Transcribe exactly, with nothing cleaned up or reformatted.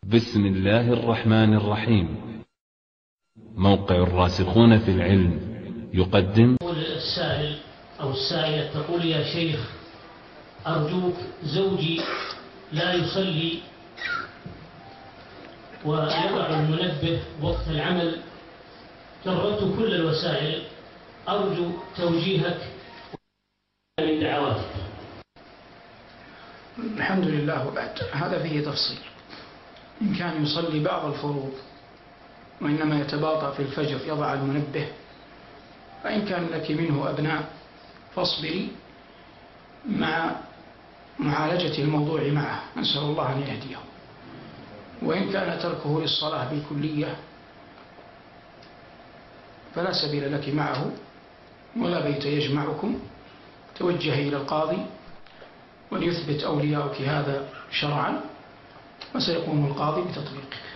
بسم الله الرحمن الرحيم. موقع الراسخون في العلم يقدم. السائل أو السائلة تقول: يا شيخ أرجوك، زوجي لا يصلي ويضع المنبه وقت العمل، جربت كل الوسائل، أرجو توجيهك من دعواتك. الحمد لله. وبعد هذا فيه تفصيل. إن كان يصلي بعض الفروض وإنما يتباطأ في الفجر يضع المنبه، فإن كان لك منه أبناء فاصبري مع معالجة الموضوع معه، نسأل الله أن يهديه. وإن كان تركه للصلاة بالكلية فلا سبيل لك معه ولا بيت يجمعكم، توجهي إلى القاضي وليثبت أولياؤك هذا شرعا، وسيقوم القاضي بتطبيقه.